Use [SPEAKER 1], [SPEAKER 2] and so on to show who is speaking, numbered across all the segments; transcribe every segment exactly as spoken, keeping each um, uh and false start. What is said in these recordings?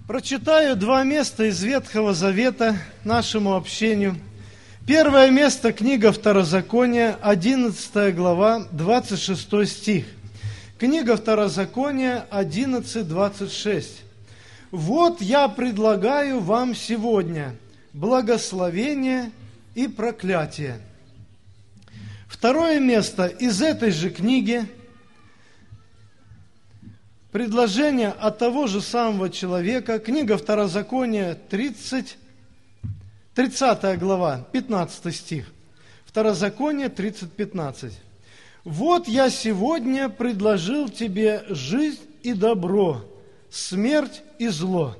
[SPEAKER 1] Прочитаю два места из Ветхого Завета нашему общению. Первое место – книга Второзакония, одиннадцатая глава, двадцать шестой стих. Книга Второзакония, одиннадцать, двадцать шесть. «Вот я предлагаю вам сегодня благословение и проклятие». Второе место из этой же книги – предложение от того же самого человека, книга Второзакония, тридцать, тридцатая глава, пятнадцатый стих. Второзаконие тридцать, пятнадцать. «Вот я сегодня предложил тебе жизнь и добро, смерть и зло».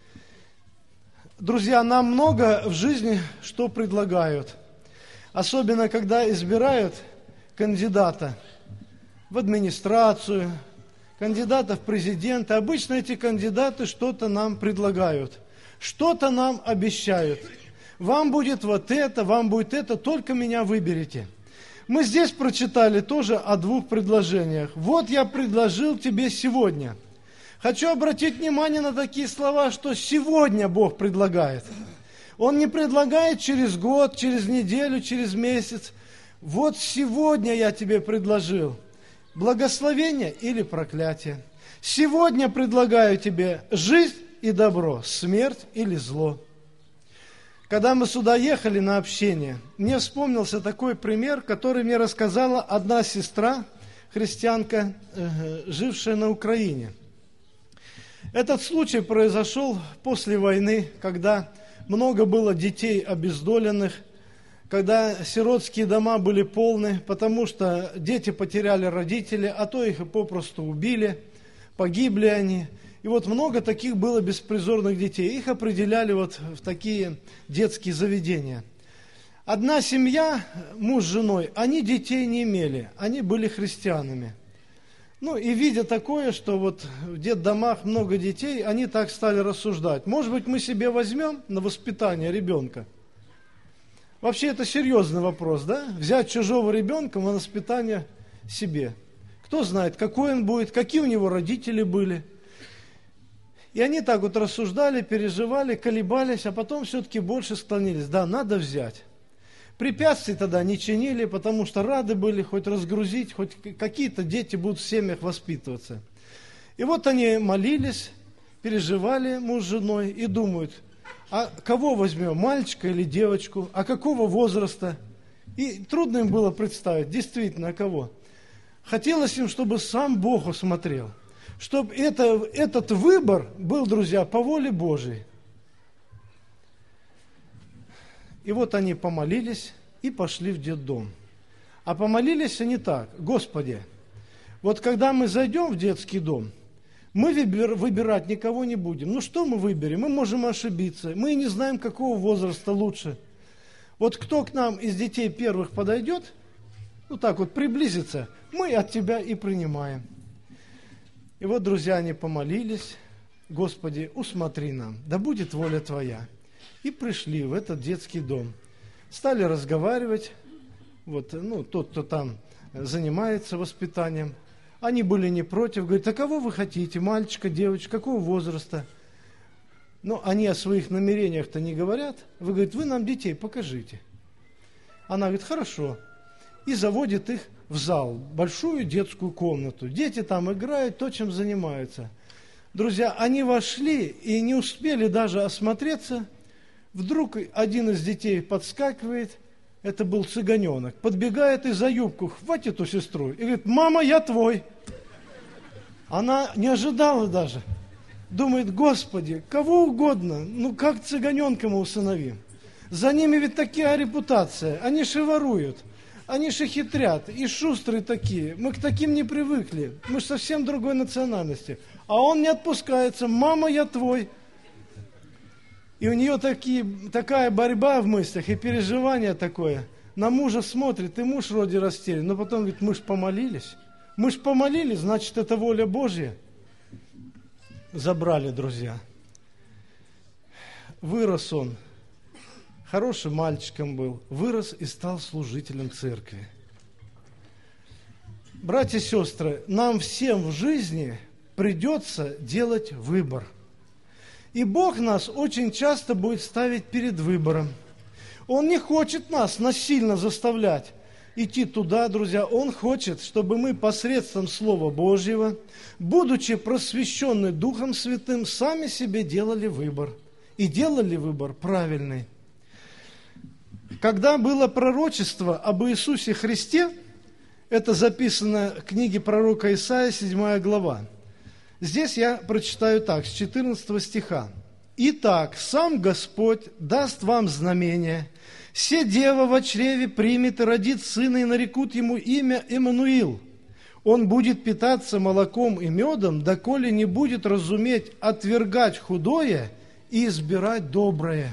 [SPEAKER 1] Друзья, нам много в жизни что предлагают. Особенно, когда избирают кандидата в администрацию, кандидата в президенты. Обычно эти кандидаты что-то нам предлагают, что-то нам обещают. Вам будет вот это, вам будет это, только меня выберите. Мы здесь прочитали тоже о двух предложениях. «Вот я предложил тебе сегодня». Хочу обратить внимание на такие слова, что сегодня Бог предлагает. Он не предлагает через год, через неделю, через месяц. Вот сегодня я тебе предложил благословение или проклятие. Сегодня предлагаю тебе жизнь и добро, смерть или зло. Когда мы сюда ехали на общение, мне вспомнился такой пример, который мне рассказала одна сестра, христианка, жившая на Украине. Этот случай произошел после войны, когда много было детей обездоленных, когда сиротские дома были полны, потому что дети потеряли родителей, а то их и попросту убили, погибли они. И вот много таких было беспризорных детей. Их определяли вот в такие детские заведения. Одна семья, муж с женой, они детей не имели, они были христианами. Ну и видя такое, что вот в детдомах много детей, они так стали рассуждать. Может быть, мы себе возьмем на воспитание ребенка? Вообще это серьезный вопрос, да? Взять чужого ребенка на воспитание себе. Кто знает, какой он будет, какие у него родители были. И они так вот рассуждали, переживали, колебались, а потом все-таки больше склонились. Да, надо взять. Препятствий тогда не чинили, потому что рады были хоть разгрузить, хоть какие-то дети будут в семьях воспитываться. И вот они молились, переживали муж с женой и думают, а кого возьмем, мальчика или девочку, а какого возраста? И трудно им было представить, действительно, а кого. Хотелось им, чтобы сам Бог усмотрел, чтобы это, этот выбор был, друзья, по воле Божией. И вот они помолились и пошли в детдом. А помолились они так: Господи, вот когда мы зайдем в детский дом, мы выбирать никого не будем. Ну что мы выберем? Мы можем ошибиться. Мы не знаем, какого возраста лучше. Вот кто к нам из детей первых подойдет, ну так вот приблизится, мы от тебя и принимаем. И вот, друзья, они помолились: Господи, усмотри нам, да будет воля Твоя. И пришли в этот детский дом. Стали разговаривать, вот, ну, тот, кто там занимается воспитанием. Они были не против, говорят, а кого вы хотите, мальчика, девочка, какого возраста? Но они о своих намерениях-то не говорят. Вы, говорит, вы нам детей покажите. Она говорит, хорошо. И заводит их в зал, большую детскую комнату. Дети там играют, то, чем занимаются. Друзья, они вошли и не успели даже осмотреться. Вдруг один из детей подскакивает, это был цыганенок, подбегает и за юбку хватит у сестру и говорит, мама, я твой. Она не ожидала даже. Думает, Господи, кого угодно, ну как цыганенка мы усыновим? За ними ведь такая репутация, они шеворуют, они шехитрят и шустрые такие. Мы к таким не привыкли, мы же совсем другой национальности. А он не отпускается, мама, я твой. И у нее такие, такая борьба в мыслях и переживание такое. На мужа смотрит, и муж вроде растерян, но потом говорит, мы ж помолились. Мы ж помолились, значит, это воля Божья. Забрали, друзья. Вырос он, хорошим мальчиком был, вырос и стал служителем церкви. Братья и сестры, нам всем в жизни придется делать выбор. И Бог нас очень часто будет ставить перед выбором. Он не хочет нас насильно заставлять идти туда, друзья. Он хочет, чтобы мы посредством Слова Божьего, будучи просвещены Духом Святым, сами себе делали выбор. И делали выбор правильный. Когда было пророчество об Иисусе Христе, это записано в книге пророка Исаия, седьмая глава. Здесь я прочитаю так, с четырнадцатого стиха. «Итак, сам Господь даст вам знамение. Се дева во чреве примет и родит сына, и нарекут ему имя Иммануил. Он будет питаться молоком и медом, доколе не будет разуметь отвергать худое и избирать доброе».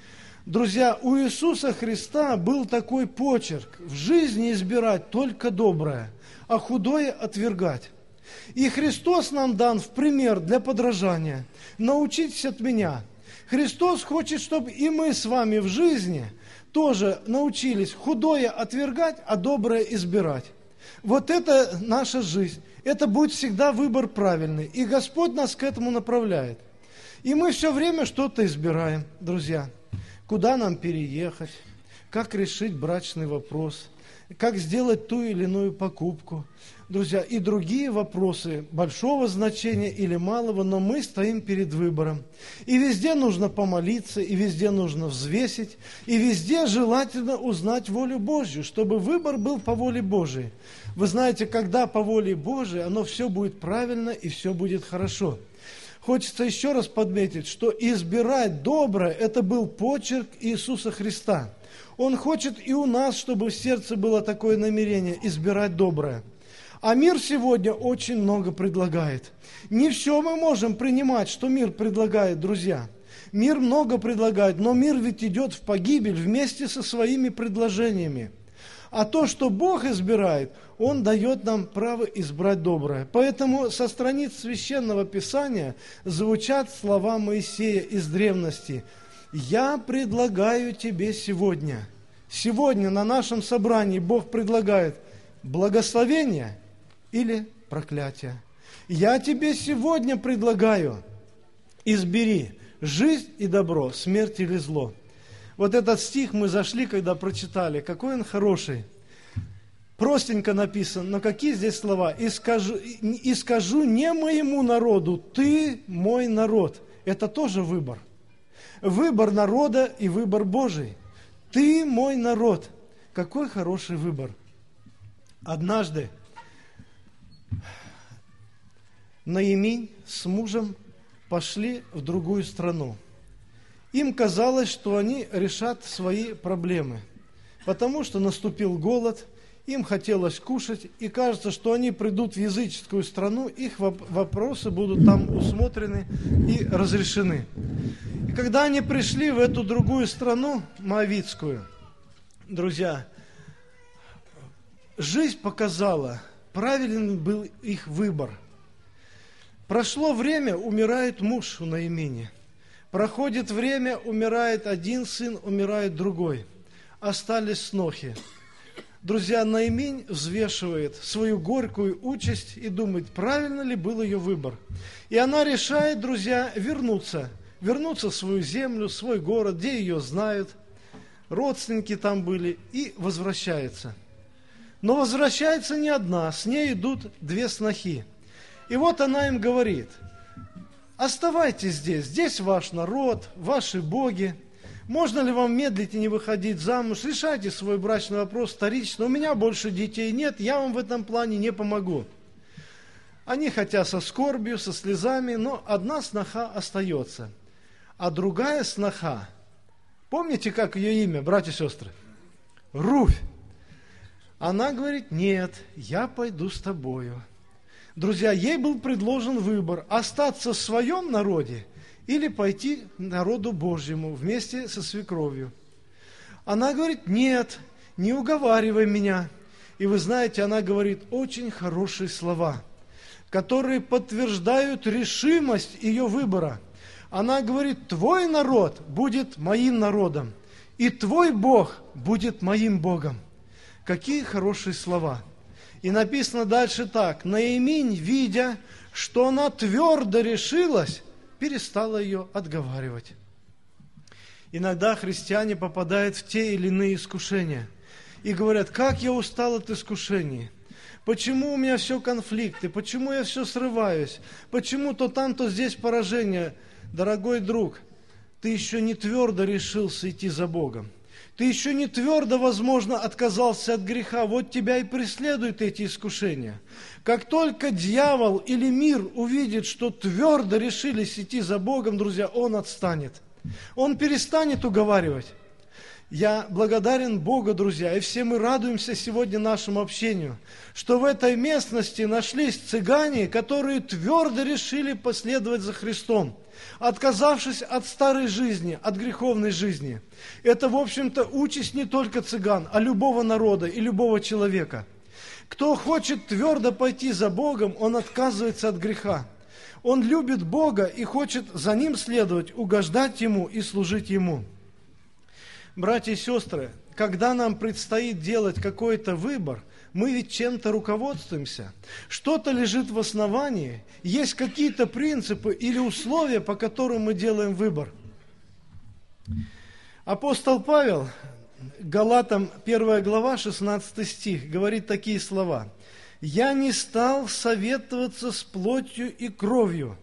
[SPEAKER 1] Друзья, у Иисуса Христа был такой почерк: в жизни избирать только доброе, а худое отвергать. И Христос нам дан в пример для подражания. Научитесь от меня. Христос хочет, чтобы и мы с вами в жизни тоже научились худое отвергать, а доброе избирать. Вот это наша жизнь. Это будет всегда выбор правильный. И Господь нас к этому направляет. И мы все время что-то избираем, друзья. Куда нам переехать, как решить брачный вопрос, как сделать ту или иную покупку. Друзья, и другие вопросы большого значения или малого, но мы стоим перед выбором. И везде нужно помолиться, и везде нужно взвесить, и везде желательно узнать волю Божью, чтобы выбор был по воле Божией. Вы знаете, когда по воле Божией, оно все будет правильно и все будет хорошо. Хочется еще раз подметить, что избирать доброе – это был почерк Иисуса Христа. Он хочет и у нас, чтобы в сердце было такое намерение – избирать доброе. А мир сегодня очень много предлагает. Не все мы можем принимать, что мир предлагает, друзья. Мир много предлагает, но мир ведь идет в погибель вместе со своими предложениями. А то, что Бог избирает, Он дает нам право избрать доброе. Поэтому со страниц Священного Писания звучат слова Моисея из древности. «Я предлагаю тебе сегодня». Сегодня на нашем собрании Бог предлагает благословение или проклятие. «Я тебе сегодня предлагаю, избери жизнь и добро, смерть или зло». Вот этот стих мы зашли, когда прочитали. Какой он хороший. Простенько написан, но какие здесь слова? «И скажу, и скажу не моему народу, ты мой народ». Это тоже выбор. Выбор народа и выбор Божий. Ты мой народ. Какой хороший выбор. Однажды Наиминь с мужем пошли в другую страну. Им казалось, что они решат свои проблемы, потому что наступил голод, им хотелось кушать, и кажется, что они придут в языческую страну, их вопросы будут там усмотрены и разрешены. И когда они пришли в эту другую страну, Моавитскую, друзья, жизнь показала, правильный был их выбор. Прошло время, умирает муж у Наимини. Проходит время, умирает один сын, умирает другой. Остались снохи. Друзья, Наиминь взвешивает свою горькую участь и думает, правильно ли был ее выбор. И она решает, друзья, вернуться. Вернуться в свою землю, в свой город, где ее знают. Родственники там были. И возвращается. Но возвращается не одна. С ней идут две снохи. И вот она им говорит: оставайтесь здесь, здесь ваш народ, ваши боги. Можно ли вам медлить и не выходить замуж? Решайте свой брачный вопрос вторично. У меня больше детей нет, я вам в этом плане не помогу. Они хотя со скорбью, со слезами, но одна сноха остается. А другая сноха, помните, как ее имя, братья и сестры? Руфь. Она говорит: нет, я пойду с тобою. Друзья, ей был предложен выбор: остаться в своем народе или пойти к народу Божьему вместе со свекровью. Она говорит: нет, не уговаривай меня. И вы знаете, она говорит очень хорошие слова, которые подтверждают решимость ее выбора. Она говорит: твой народ будет моим народом, и твой Бог будет моим Богом. Какие хорошие слова. И написано дальше так: Наиминь, видя, что она твердо решилась, перестала ее отговаривать. Иногда христиане попадают в те или иные искушения и говорят: как я устал от искушений, почему у меня все конфликты, почему я все срываюсь, почему то там, то здесь поражение. Дорогой друг, ты еще не твердо решился идти за Богом. Ты еще не твердо, возможно, отказался от греха. Вот тебя и преследуют эти искушения. Как только дьявол или мир увидит, что твердо решились идти за Богом, друзья, он отстанет. Он перестанет уговаривать. Я благодарен Богу, друзья, и все мы радуемся сегодня нашему общению, что в этой местности нашлись цыгане, которые твердо решили последовать за Христом, отказавшись от старой жизни, от греховной жизни. Это, в общем-то, участь не только цыган, а любого народа и любого человека. Кто хочет твердо пойти за Богом, он отказывается от греха. Он любит Бога и хочет за Ним следовать, угождать Ему и служить Ему. Братья и сестры, когда нам предстоит делать какой-то выбор, мы ведь чем-то руководствуемся. Что-то лежит в основании, есть какие-то принципы или условия, по которым мы делаем выбор. Апостол Павел, Галатам первая глава, шестнадцатый стих, говорит такие слова: «Я не стал советоваться с плотью и кровью».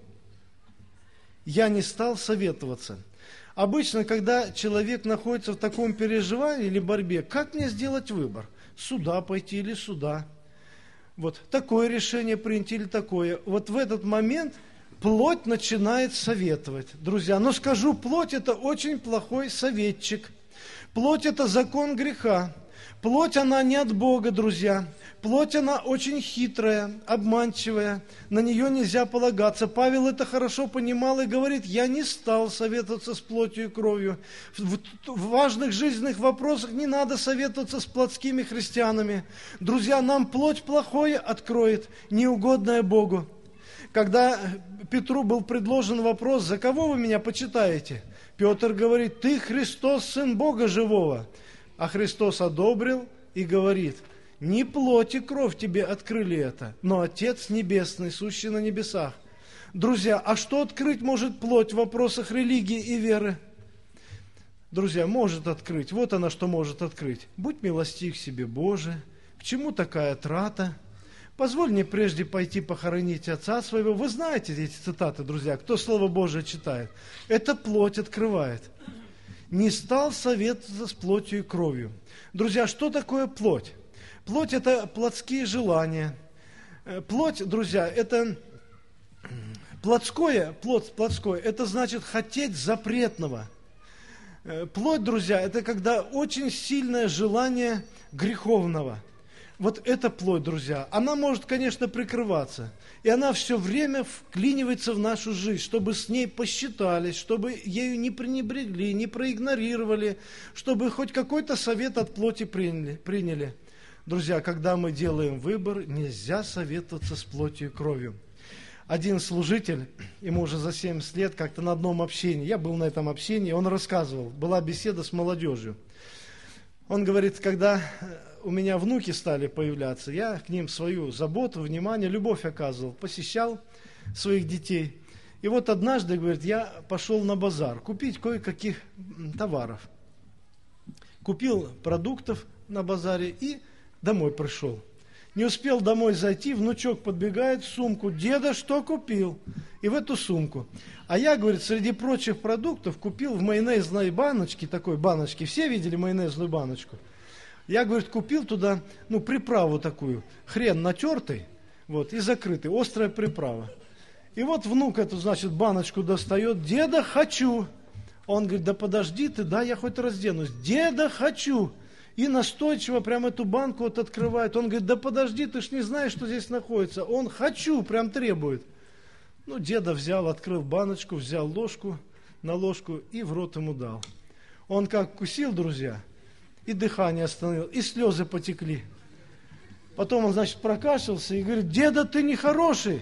[SPEAKER 1] Я не стал советоваться. Обычно, когда человек находится в таком переживании или борьбе, как мне сделать выбор? Сюда пойти или сюда? Вот такое решение принять или такое? Вот в этот момент плоть начинает советовать. Друзья, но скажу, плоть – это очень плохой советчик. Плоть – это закон греха. Плоть, она не от Бога, друзья. Плоть, она очень хитрая, обманчивая. На нее нельзя полагаться. Павел это хорошо понимал и говорит: я не стал советоваться с плотью и кровью. В, в важных жизненных вопросах не надо советоваться с плотскими христианами. Друзья, нам плоть плохое откроет, неугодное Богу. Когда Петру был предложен вопрос: за кого вы меня почитаете? Петр говорит: ты Христос, Сын Бога Живого. А Христос одобрил и говорит: не плоть и кровь тебе открыли это, но Отец Небесный, сущий на небесах. Друзья, а что открыть может плоть в вопросах религии и веры? Друзья, может открыть. Вот она что может открыть. Будь милостив к себе, Боже. К чему такая трата? Позволь мне прежде пойти похоронить отца своего. Вы знаете эти цитаты, друзья, кто Слово Божие читает. Это плоть открывает. Не стал советоваться с плотью и кровью. Друзья, что такое плоть? Плоть – это плотские желания. Плоть, друзья, это плотское, плоть, плотское, это значит хотеть запретного. Плоть, друзья, это когда очень сильное желание греховного. Вот это плоть, друзья. Она может, конечно, прикрываться. И она все время вклинивается в нашу жизнь, чтобы с ней посчитались, чтобы ею не пренебрегли, не проигнорировали, чтобы хоть какой-то совет от плоти приняли. приняли. Друзья, когда мы делаем выбор, нельзя советоваться с плотью и кровью. Один служитель, ему уже за семьдесят лет, как-то на одном общении, я был на этом общении, он рассказывал, была беседа с молодежью. Он говорит: когда у меня внуки стали появляться, я к ним свою заботу, внимание, любовь оказывал, посещал своих детей. И вот однажды, говорит, я пошел на базар купить кое-каких товаров. Купил продуктов на базаре и домой пришел. Не успел домой зайти, внучок подбегает в сумку: деда, что купил? И в эту сумку. А я, говорит, среди прочих продуктов купил в майонезной баночке, такой баночке, все видели майонезную баночку? Я, говорит, купил туда, ну, приправу такую, хрен натертый, вот, и закрытый, острая приправа. И вот внук эту, значит, баночку достает: деда, хочу. Он говорит: да подожди ты, да, я хоть разденусь. Деда, хочу. И настойчиво прям эту банку вот открывает. Он говорит: да подожди, ты ж не знаешь, что здесь находится. Он хочу, прям требует. Ну, деда взял, открыл баночку, взял ложку на ложку и в рот ему дал. Он как кусил, друзья, и дыхание остановил, и слезы потекли. Потом он, значит, прокашлялся и говорит: деда, ты нехороший.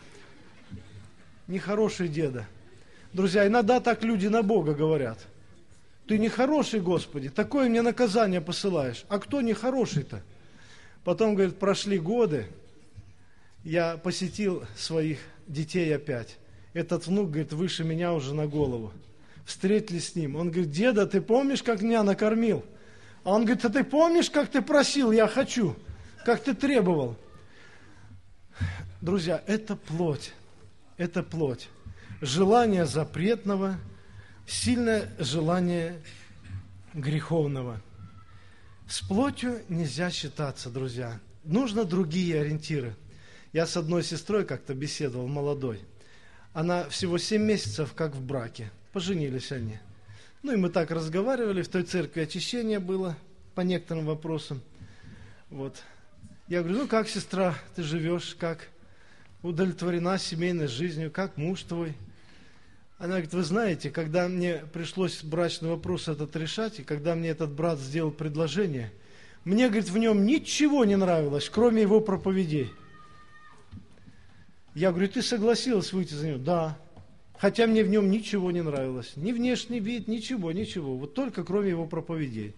[SPEAKER 1] Нехороший деда. Друзья, иногда так люди на Бога говорят. Ты нехороший, Господи, такое мне наказание посылаешь. А кто нехороший-то? Потом, говорит, прошли годы, я посетил своих детей опять. Этот внук, говорит, выше меня уже на голову. Встретились с ним. Он говорит: деда, ты помнишь, как меня накормил? А он говорит: а ты помнишь, как ты просил, я хочу, как ты требовал? Друзья, это плоть, это плоть. Желание запретного, сильное желание греховного. С плотью нельзя считаться, друзья. Нужно другие ориентиры. Я с одной сестрой как-то беседовал, молодой. Она всего семь месяцев как в браке. Поженились они. Ну и мы так разговаривали, в той церкви очищение было по некоторым вопросам. Вот. Я говорю: ну как, сестра, ты живешь, как удовлетворена семейной жизнью, как муж твой? Она говорит: вы знаете, когда мне пришлось брачный вопрос этот решать, и когда мне этот брат сделал предложение, мне, говорит, в нем ничего не нравилось, кроме его проповедей. Я говорю: ты согласилась выйти за него? Да. Хотя мне в нем ничего не нравилось. Ни внешний вид, ничего, ничего. Вот только кроме его проповедей.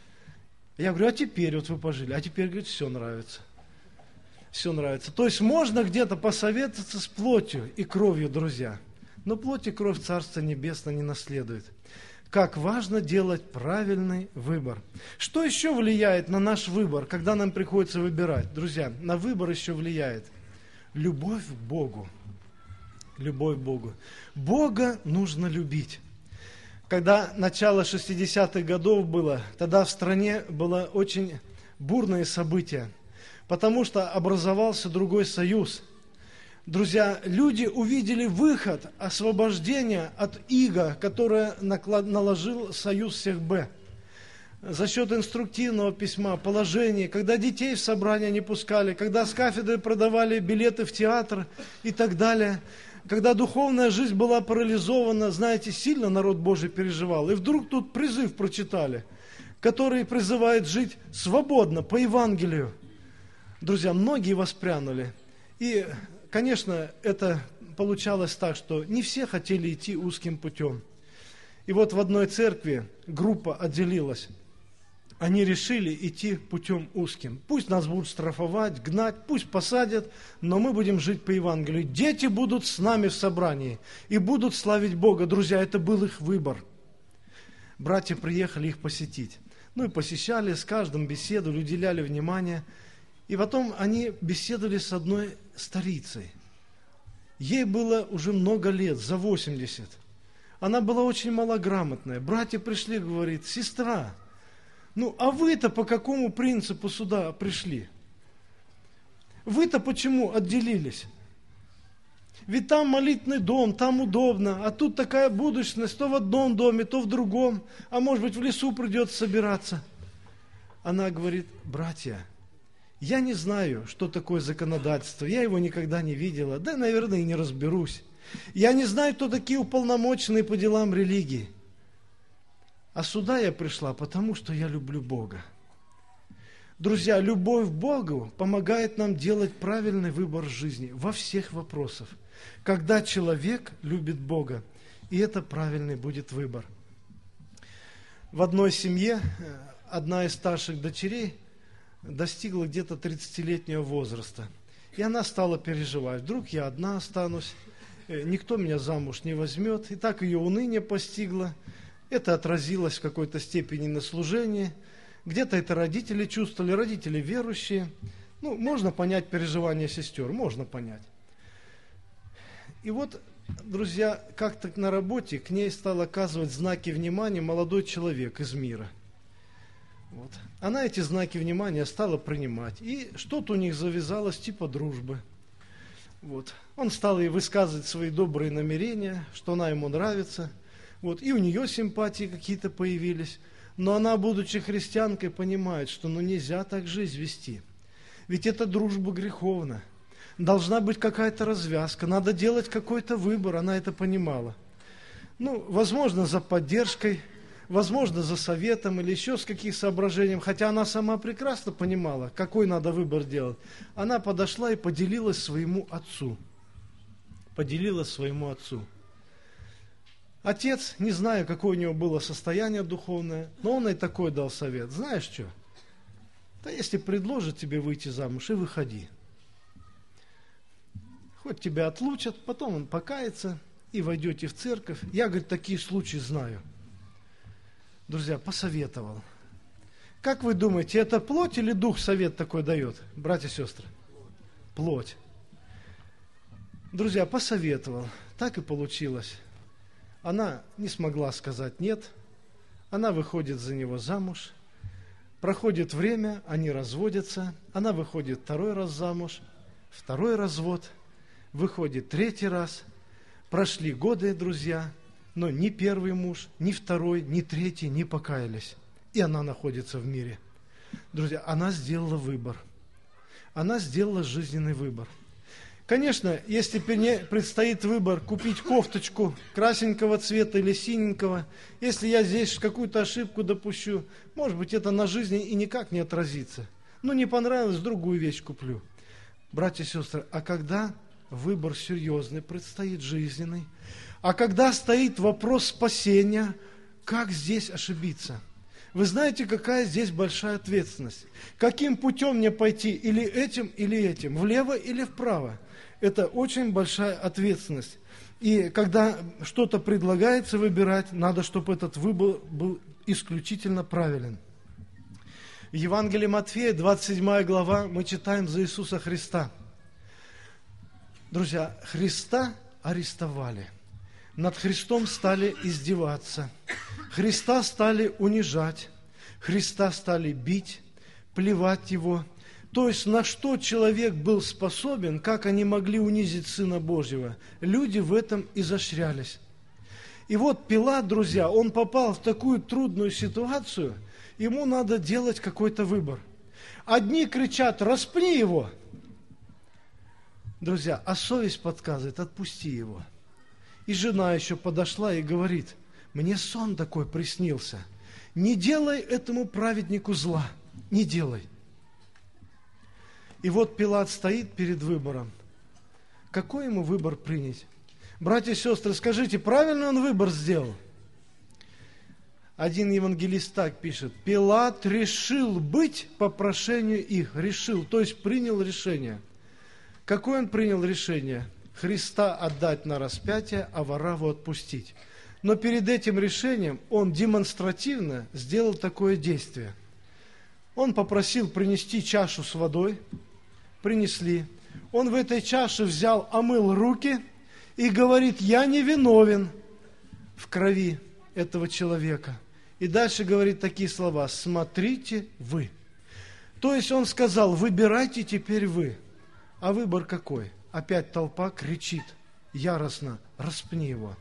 [SPEAKER 1] Я говорю: а теперь вот вы пожили? А теперь, говорит, все нравится. Все нравится. То есть можно где-то посоветоваться с плотью и кровью, друзья. Но плоть и кровь Царства Небесного не наследует. Как важно делать правильный выбор. Что еще влияет на наш выбор, когда нам приходится выбирать? Друзья, на выбор еще влияет любовь к Богу. Любовь к Богу. Бога нужно любить. Когда начало шестидесятых годов было, тогда в стране было очень бурное событие, потому что образовался другой союз. Друзья, люди увидели выход, освобождение от ига, которое наложил союз всех Б. За счет инструктивного письма, положений, когда детей в собрания не пускали, когда с кафедры продавали билеты в театр и так далее. Когда духовная жизнь была парализована, знаете, сильно народ Божий переживал. И вдруг тут призыв прочитали, который призывает жить свободно, по Евангелию. Друзья, многие воспрянули. И, конечно, это получалось так, что не все хотели идти узким путем. И вот в одной церкви группа отделилась. Они решили идти путем узким. Пусть нас будут штрафовать, гнать, пусть посадят, но мы будем жить по Евангелию. Дети будут с нами в собрании и будут славить Бога. Друзья, это был их выбор. Братья приехали их посетить. Ну и посещали, с каждым беседовали, уделяли внимание. И потом они беседовали с одной старицей. Ей было уже много лет, за восемьдесят. Она была очень малограмотная. Братья пришли, говорит: сестра, ну, а вы-то по какому принципу сюда пришли? Вы-то почему отделились? Ведь там молитвенный дом, там удобно, а тут такая будущность, то в одном доме, то в другом, а может быть в лесу придется собираться. Она говорит: братья, я не знаю, что такое законодательство, я его никогда не видела, да, наверное, и не разберусь. Я не знаю, кто такие уполномоченные по делам религии. А сюда я пришла, потому что я люблю Бога. Друзья, любовь к Богу помогает нам делать правильный выбор в жизни во всех вопросах. Когда человек любит Бога, и это правильный будет выбор. В одной семье одна из старших дочерей достигла где-то тридцатилетнего возраста. И она стала переживать: вдруг я одна останусь, никто меня замуж не возьмет. И так ее уныние постигло. Это отразилось в какой-то степени на служении. Где-то это родители чувствовали, родители верующие. Ну, можно понять переживания сестер, можно понять. И вот, друзья, как-то на работе к ней стал оказывать знаки внимания молодой человек из мира. Вот. Она эти знаки внимания стала принимать. И что-то у них завязалось типа дружбы. Вот. Он стал ей высказывать свои добрые намерения, что она ему нравится. Вот. И у нее симпатии какие-то появились. Но она, будучи христианкой, понимает, что ну, нельзя так жизнь вести. Ведь это дружба греховна. Должна быть какая-то развязка, надо делать какой-то выбор, она это понимала. Ну, возможно, за поддержкой, возможно, за советом или еще с каких соображением, хотя она сама прекрасно понимала, какой надо выбор делать. Она подошла и поделилась своему отцу. Поделилась своему отцу. Отец, не знаю, какое у него было состояние духовное, но он и такой дал совет. Знаешь что? Да если предложат тебе выйти замуж, и выходи. хоть тебя отлучат, потом он покается, и войдете в церковь. Я, говорит, такие случаи знаю. Друзья, посоветовал. Как вы думаете, это плоть или дух совет такой дает, братья и сестры? Плоть. Друзья, посоветовал. Так и получилось. Она не смогла сказать нет. Она выходит за него замуж. Проходит время, они разводятся. Она выходит второй раз замуж. Второй развод. Выходит третий раз. Прошли годы, друзья, но ни первый муж, ни второй, ни третий не покаялись. И она находится в мире. Друзья, она сделала выбор. Она сделала жизненный выбор. Конечно, если предстоит выбор купить кофточку красненького цвета или синенького, если я здесь какую-то ошибку допущу, может быть, это на жизни и никак не отразится. Ну, не понравилось, другую вещь куплю. Братья и сестры, а когда выбор серьезный предстоит, жизненный, а когда стоит вопрос спасения, как здесь ошибиться? Вы знаете, какая здесь большая ответственность? Каким путем мне пойти? Или этим, или этим? Влево или вправо? Это очень большая ответственность. И когда что-то предлагается выбирать, надо, чтобы этот выбор был исключительно правилен. В Евангелии Матфея, двадцать седьмая глава, мы читаем за Иисуса Христа. Друзья, Христа арестовали. Над Христом стали издеваться. Христа стали унижать. Христа стали бить, плевать Его. То есть, на что человек был способен, как они могли унизить Сына Божьего, люди в этом изощрялись. И вот Пилат, друзья, он попал в такую трудную ситуацию, ему надо делать какой-то выбор. Одни кричат: распни его. Друзья, а совесть подсказывает: отпусти его. И жена еще подошла и говорит: мне сон такой приснился. Не делай этому праведнику зла, не делай. И вот Пилат стоит перед выбором. Какой ему выбор принять? Братья и сестры, скажите, правильный он выбор сделал? Один евангелист так пишет: Пилат решил быть по прошению их. Решил, то есть принял решение. Какое он принял решение? Христа отдать на распятие, а Варавву отпустить. Но перед этим решением он демонстративно сделал такое действие. Он попросил принести чашу с водой. Принесли. Он в этой чаше взял, омыл руки и говорит: я не виновен в крови этого человека. И дальше говорит такие слова: смотрите вы. То есть он сказал: выбирайте теперь вы. А выбор какой? Опять толпа кричит яростно: распни его.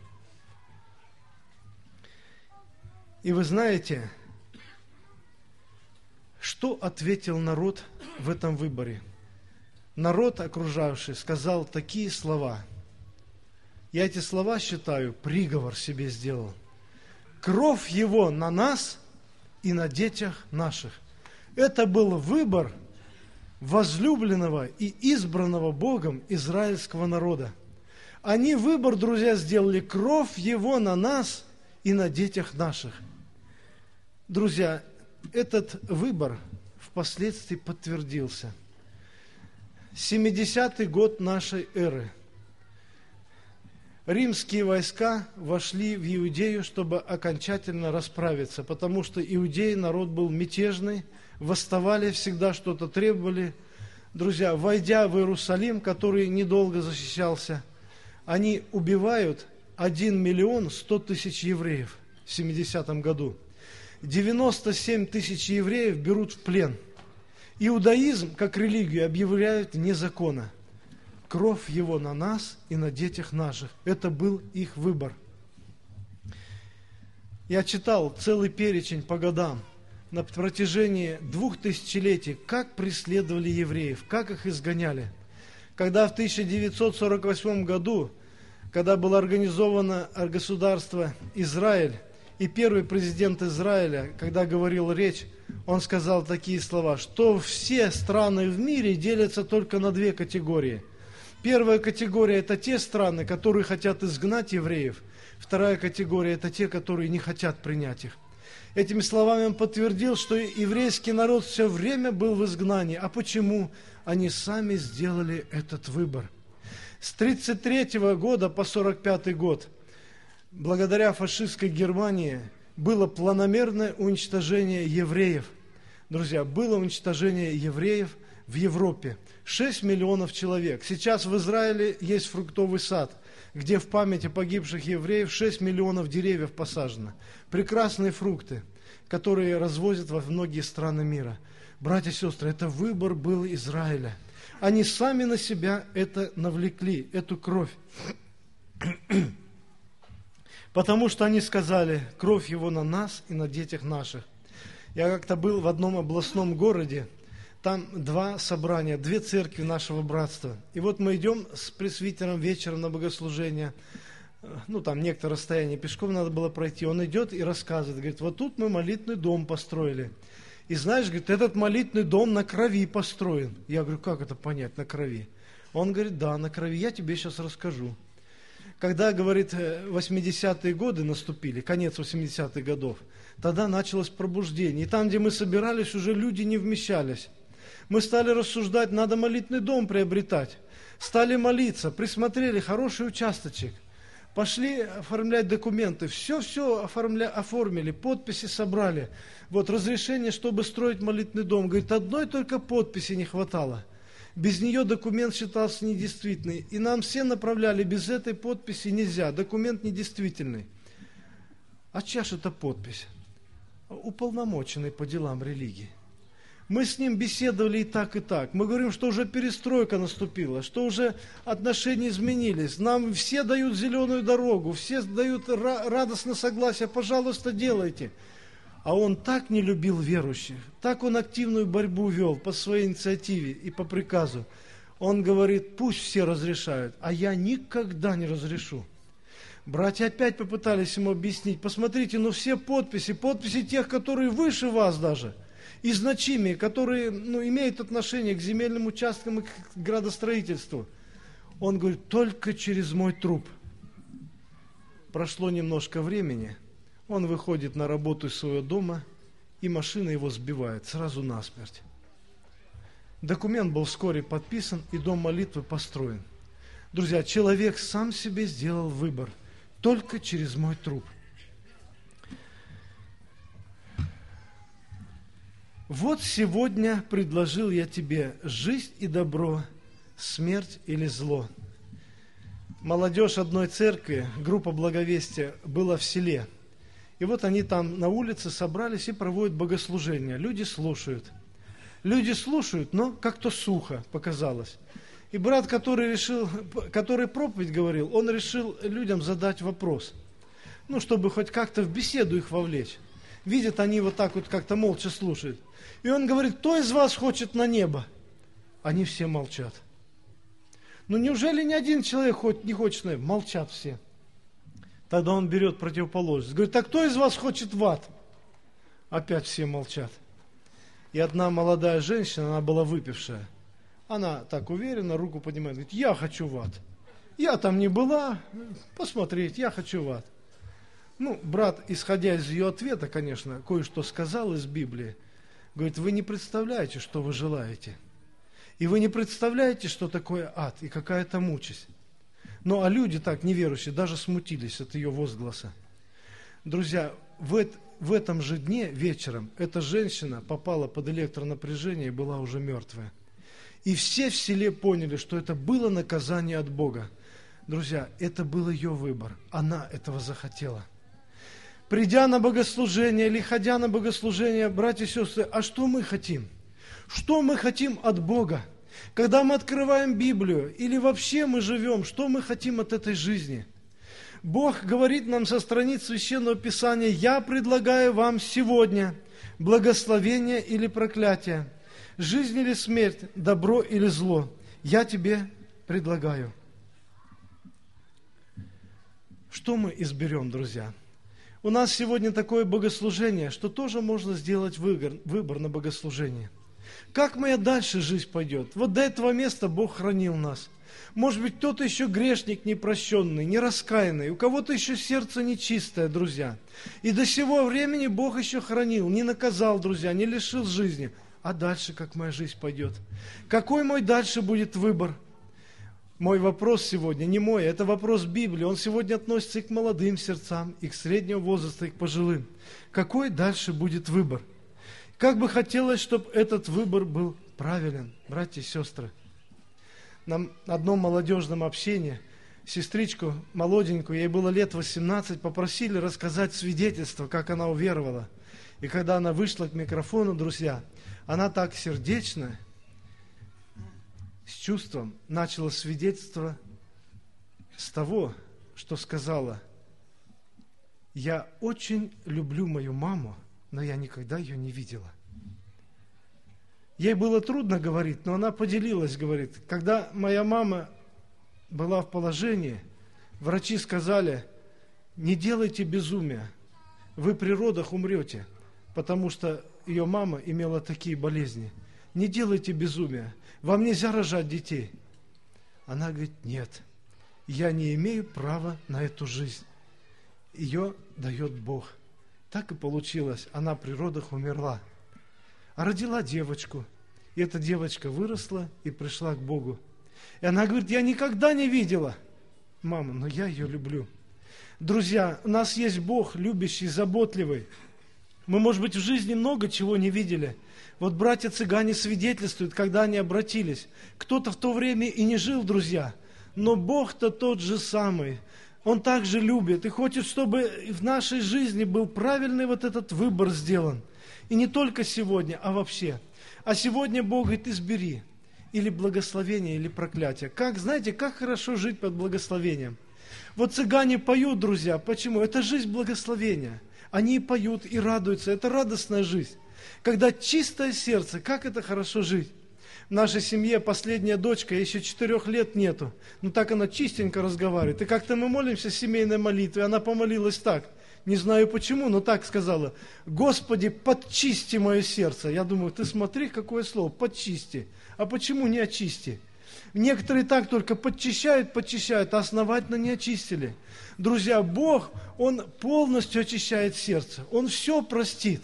[SPEAKER 1] И вы знаете, что ответил народ в этом выборе? Народ, окружавший, сказал такие слова. Я эти слова считаю, приговор себе сделал. Кровь его на нас и на детях наших. Это был выбор возлюбленного и избранного Богом израильского народа. Они выбор, друзья, сделали: кровь его на нас и на детях наших. Друзья, этот выбор впоследствии подтвердился. семидесятый год нашей эры. Римские войска вошли в Иудею, чтобы окончательно расправиться, потому что иудеи народ был мятежный, восставали всегда, что-то требовали. Друзья, войдя в Иерусалим, который недолго защищался, они убивают один миллион сто тысяч евреев в семидесятом году. девяносто семь тысяч евреев берут в плен. Иудаизм, как религию, объявляют вне закона. Кровь его на нас и на детях наших. Это был их выбор. Я читал целый перечень по годам на протяжении двух тысячелетий, как преследовали евреев, как их изгоняли. Когда в тысяча девятьсот сорок восьмом году, когда было организовано государство Израиль, и первый президент Израиля, когда говорил речь, он сказал такие слова, что все страны в мире делятся только на две категории. Первая категория – это те страны, которые хотят изгнать евреев. Вторая категория – это те, которые не хотят принять их. Этими словами он подтвердил, что еврейский народ все время был в изгнании. А почему? Они сами сделали этот выбор. С тридцать третьего года по сорок пятый год, благодаря фашистской Германии, было планомерное уничтожение евреев. Друзья, было уничтожение евреев в Европе. шесть миллионов человек. Сейчас в Израиле есть фруктовый сад, где в память о погибших евреев шесть миллионов деревьев посажено. Прекрасные фрукты, которые развозят во многие страны мира. Братья и сестры, это выбор был Израиля. Они сами на себя это навлекли, эту кровь. Потому что они сказали, кровь его на нас и на детях наших. Я как-то был в одном областном городе, там два собрания, две церкви нашего братства. И вот мы идем с пресвитером вечером на богослужение, ну там некоторое расстояние пешком надо было пройти. Он идет и рассказывает, говорит, вот тут мы молитвенный дом построили. И знаешь, говорит, этот молитвенный дом на крови построен. Я говорю, как это понять, на крови? Он говорит, да, на крови, я тебе сейчас расскажу. Когда, говорит, восьмидесятые годы наступили, конец восьмидесятых годов, тогда началось пробуждение. И там, где мы собирались, уже люди не вмещались. Мы стали рассуждать, надо молитвенный дом приобретать. Стали молиться, присмотрели хороший участочек. Пошли оформлять документы, все-все оформля, оформили, подписи собрали. Вот разрешение, чтобы строить молитвенный дом. Говорит, одной только подписи не хватало. Без нее документ считался недействительный. И нам все направляли, без этой подписи нельзя, документ недействительный. А чья же это подпись? Уполномоченный по делам религии. Мы с ним беседовали и так, и так. Мы говорим, что уже перестройка наступила, что уже отношения изменились. Нам все дают зеленую дорогу, все дают радостное согласие, пожалуйста, делайте. А он так не любил верующих, так он активную борьбу вел по своей инициативе и по приказу. Он говорит, пусть все разрешают, а я никогда не разрешу. Братья опять попытались ему объяснить, посмотрите, ну все подписи, подписи тех, которые выше вас даже, и значимые, которые ну, имеют отношение к земельным участкам и к градостроительству. Он говорит, только через мой труп. Прошло немножко времени, он выходит на работу из своего дома, и машина его сбивает сразу насмерть. Документ был вскоре подписан, и дом молитвы построен. Друзья, человек сам себе сделал выбор, только через мой труп. Вот сегодня предложил я тебе жизнь и добро, смерть или зло. Молодежь одной церкви, группа благовестия, была в селе. И вот они там на улице собрались и проводят богослужение. Люди слушают. Люди слушают, но как-то сухо показалось. И брат, который решил, который проповедь говорил, он решил людям задать вопрос. Ну, чтобы хоть как-то в беседу их вовлечь. Видят, они вот так вот как-то молча слушают. И он говорит, кто из вас хочет на небо? Они все молчат. Ну, неужели ни один человек хоть не хочет на небо? Молчат все. Тогда он берет противоположность. Говорит, а кто из вас хочет в ад? Опять все молчат. И одна молодая женщина, она была выпившая. Она так уверенно руку поднимает, говорит, я хочу в ад. Я там не была, посмотреть, я хочу в ад. Ну, брат, исходя из ее ответа, конечно, кое-что сказал из Библии. Говорит, вы не представляете, что вы желаете. И вы не представляете, что такое ад и какая там участь. Ну, а люди так, неверующие, даже смутились от ее возгласа. Друзья, в, в этом же дне, вечером, эта женщина попала под электронапряжение и была уже мертвая. И все в селе поняли, что это было наказание от Бога. Друзья, это был ее выбор. Она этого захотела. Придя на богослужение или ходя на богослужение, братья и сестры, а что мы хотим? Что мы хотим от Бога? Когда мы открываем Библию или вообще мы живем, что мы хотим от этой жизни? Бог говорит нам со страниц Священного Писания, я предлагаю вам сегодня благословение или проклятие, жизнь или смерть, добро или зло. Я тебе предлагаю. Что мы изберем, друзья? У нас сегодня такое богослужение, что тоже можно сделать выбор, выбор на богослужение. Как моя дальше жизнь пойдет? Вот до этого места Бог хранил нас. Может быть, кто-то еще грешник непрощенный, нераскаянный, у кого-то еще сердце нечистое, друзья. И до сего времени Бог еще хранил, не наказал, друзья, не лишил жизни. А дальше как моя жизнь пойдет? Какой мой дальше будет выбор? Мой вопрос сегодня, не мой, это вопрос Библии. Он сегодня относится и к молодым сердцам, и к среднего возраста, и к пожилым. Какой дальше будет выбор? Как бы хотелось, чтобы этот выбор был правилен, братья и сестры. На одном молодежном общении сестричку молоденькую, ей было лет восемнадцать, попросили рассказать свидетельство, как она уверовала. И когда она вышла к микрофону, друзья, она так сердечно, с чувством начала свидетельство с того, что сказала: «Я очень люблю мою маму, но я никогда ее не видела». Ей было трудно говорить, но она поделилась, говорит: когда моя мама была в положении, врачи сказали: не делайте безумия, вы при родах умрете, потому что ее мама имела такие болезни. Не делайте безумия, вам нельзя рожать детей. Она говорит: нет, я не имею права на эту жизнь. Ее дает Бог. Так и получилось, она при родах умерла. А родила девочку. И эта девочка выросла и пришла к Богу. И она говорит: я никогда не видела маму, но я ее люблю. Друзья, у нас есть Бог, любящий, заботливый. Мы, может быть, в жизни много чего не видели. Вот братья-цыгане свидетельствуют, когда они обратились. Кто-то в то время и не жил, друзья, но Бог-то тот же самый. Он также любит и хочет, чтобы в нашей жизни был правильный вот этот выбор сделан. И не только сегодня, а вообще. А сегодня Бог говорит: избери или благословение, или проклятие. Как, знаете, как хорошо жить под благословением. Вот цыгане поют, друзья. Почему? Это жизнь благословения. Они и поют, и радуются. Это радостная жизнь. Когда чистое сердце, как это хорошо жить. В нашей семье последняя дочка, ей еще четырех лет нету. Но так она чистенько разговаривает. И как-то мы молимся семейной молитвой, она помолилась так. Не знаю почему, но так сказала: Господи, подчисти мое сердце. Я думаю, ты смотри, какое слово, подчисти. А почему не очисти? Некоторые так только подчищают, подчищают, а основательно не очистили. Друзья, Бог, Он полностью очищает сердце. Он все простит.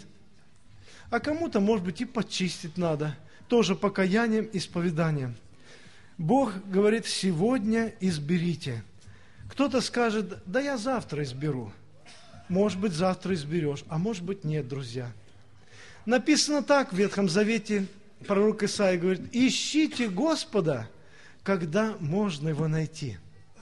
[SPEAKER 1] А кому-то, может быть, и подчистить надо. Тоже покаянием, исповеданием. Бог говорит: сегодня изберите. Кто-то скажет: да я завтра изберу. Может быть, завтра изберешь, а может быть, нет, друзья. Написано так в Ветхом Завете, пророк Исаия говорит: ищите Господа, когда можно Его найти.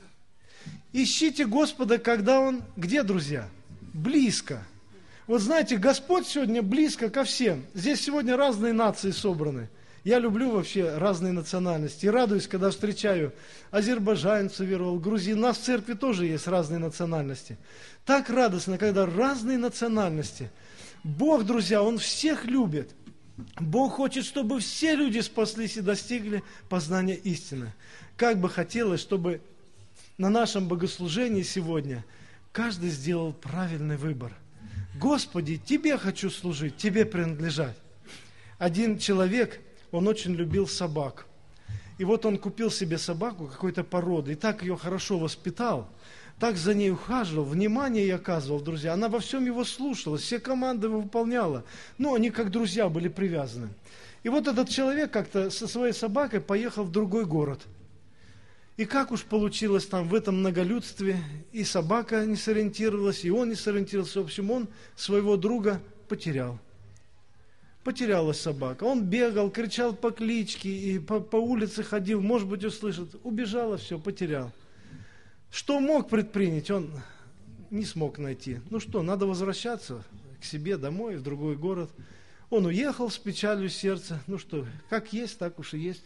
[SPEAKER 1] Ищите Господа, когда Он, где, друзья? Близко. Вот знаете, Господь сегодня близко ко всем. Здесь сегодня разные нации собраны. Я люблю вообще разные национальности. И радуюсь, когда встречаю азербайджанцев, веровал, грузин. У нас в церкви тоже есть разные национальности. Так радостно, когда разные национальности. Бог, друзья, Он всех любит. Бог хочет, чтобы все люди спаслись и достигли познания истины. Как бы хотелось, чтобы на нашем богослужении сегодня каждый сделал правильный выбор. Господи, Тебе хочу служить, Тебе принадлежать. Один человек, он очень любил собак. И вот он купил себе собаку какой-то породы, и так ее хорошо воспитал, так за ней ухаживал, внимание ей оказывал, друзья. Она во всем его слушалась, все команды его выполняла. Ну, они как друзья были привязаны. И вот этот человек как-то со своей собакой поехал в другой город. И как уж получилось там в этом многолюдстве, и собака не сориентировалась, и он не сориентировался. В общем, он своего друга потерял. Потерялась собака. Он бегал, кричал по кличке, и по, по улице ходил, может быть, услышит. Убежала, все, потерял. Что мог предпринять, он не смог найти. Ну что, надо возвращаться к себе домой, в другой город. Он уехал с печалью в сердце. Ну что, как есть, так уж и есть.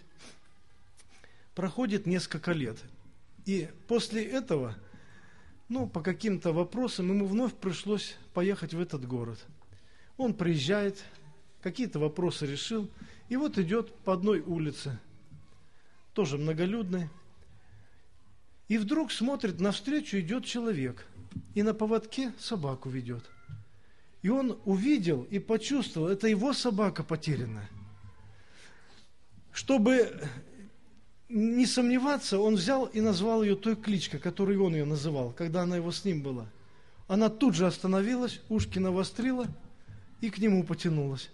[SPEAKER 1] Проходит несколько лет. И после этого, ну, по каким-то вопросам ему вновь пришлось поехать в этот город. Он приезжает, какие-то вопросы решил, и вот идет по одной улице, тоже многолюдной, и вдруг смотрит, навстречу идет человек, и на поводке собаку ведет. И он увидел и почувствовал, это его собака потерянная. Чтобы не сомневаться, он взял и назвал ее той кличкой, которой он ее называл, когда она его с ним была. Она тут же остановилась, ушки навострила и к нему потянулась.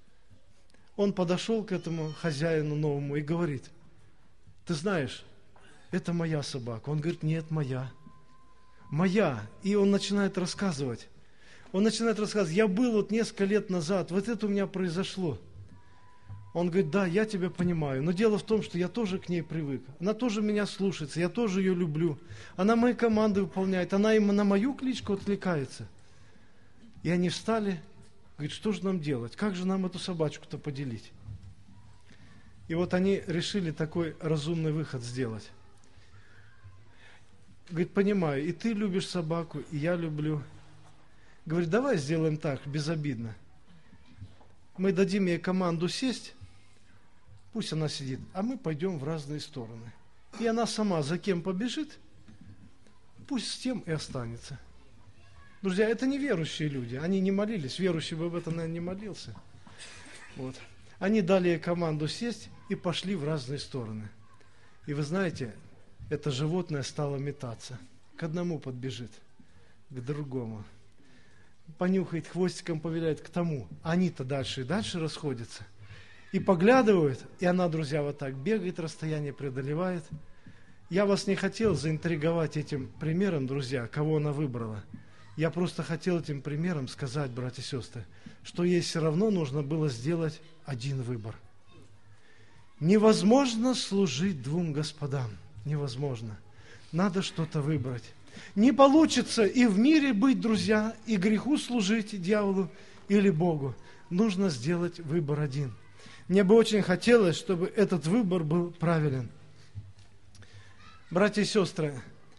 [SPEAKER 1] Он подошел к этому хозяину новому и говорит: ты знаешь, это моя собака. Он говорит, нет, моя. Моя. И он начинает рассказывать. Он начинает рассказывать, я был вот несколько лет назад, вот это у меня произошло. Он говорит, да, я тебя понимаю, но дело в том, что я тоже к ней привык. Она тоже меня слушается, я тоже ее люблю. Она мои команды выполняет, она им на мою кличку отвлекается. И они встали, говорит, что же нам делать? Как же нам эту собачку-то поделить? И вот они решили такой разумный выход сделать. Говорит, понимаю, и ты любишь собаку, и я люблю. Говорит, давай сделаем так, безобидно. Мы дадим ей команду сесть, пусть она сидит, а мы пойдем в разные стороны. И она сама за кем побежит, пусть с тем и останется. Друзья, это не верующие люди, они не молились, верующий бы об этом, наверное, не молился. Вот. Они дали ей команду сесть и пошли в разные стороны. И вы знаете, это животное стало метаться. К одному подбежит, к другому. Понюхает, хвостиком повиляет к тому. Они-то дальше и дальше расходятся. И поглядывают, и она, друзья, вот так бегает, расстояние преодолевает. Я вас не хотел заинтриговать этим примером, друзья, кого она выбрала. Я просто хотел этим примером сказать, братья и сестры, что ей все равно нужно было сделать один выбор. Невозможно служить двум господам. Невозможно. Надо что-то выбрать. Не получится и в мире быть, друзья, и греху служить, и дьяволу, или Богу. Нужно сделать выбор один. Мне бы очень хотелось, чтобы этот выбор был правилен. Братья и сестры,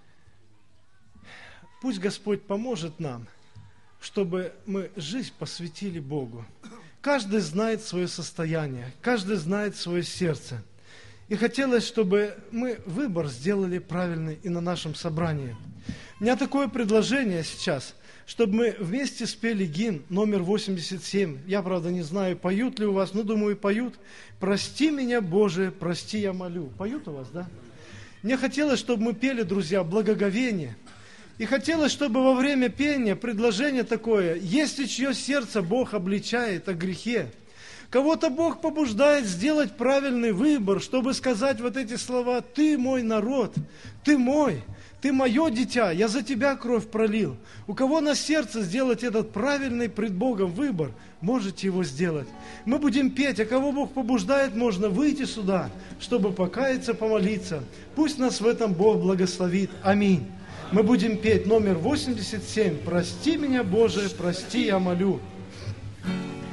[SPEAKER 1] пусть Господь поможет нам, чтобы мы жизнь посвятили Богу. Каждый знает свое состояние, каждый знает свое сердце. И хотелось, чтобы мы выбор сделали правильный и на нашем собрании. У меня такое предложение сейчас, чтобы мы вместе спели гимн номер восемьдесят семь. Я, правда, не знаю, поют ли у вас, но думаю, поют. «Прости меня, Боже, прости, я молю». Поют у вас, да? Мне хотелось, чтобы мы пели, друзья, благоговение. И хотелось, чтобы во время пения предложение такое: если чье сердце Бог обличает о грехе, кого-то Бог побуждает сделать правильный выбор, чтобы сказать вот эти слова: «Ты мой народ, ты мой, ты мое дитя, я за тебя кровь пролил». У кого на сердце сделать этот правильный пред Богом выбор, можете его сделать. Мы будем петь, а кого Бог побуждает, можно выйти сюда, чтобы покаяться, помолиться. Пусть нас в этом Бог благословит. Аминь. Мы будем петь номер восемьдесят семь. «Прости меня, Боже, прости, я молю».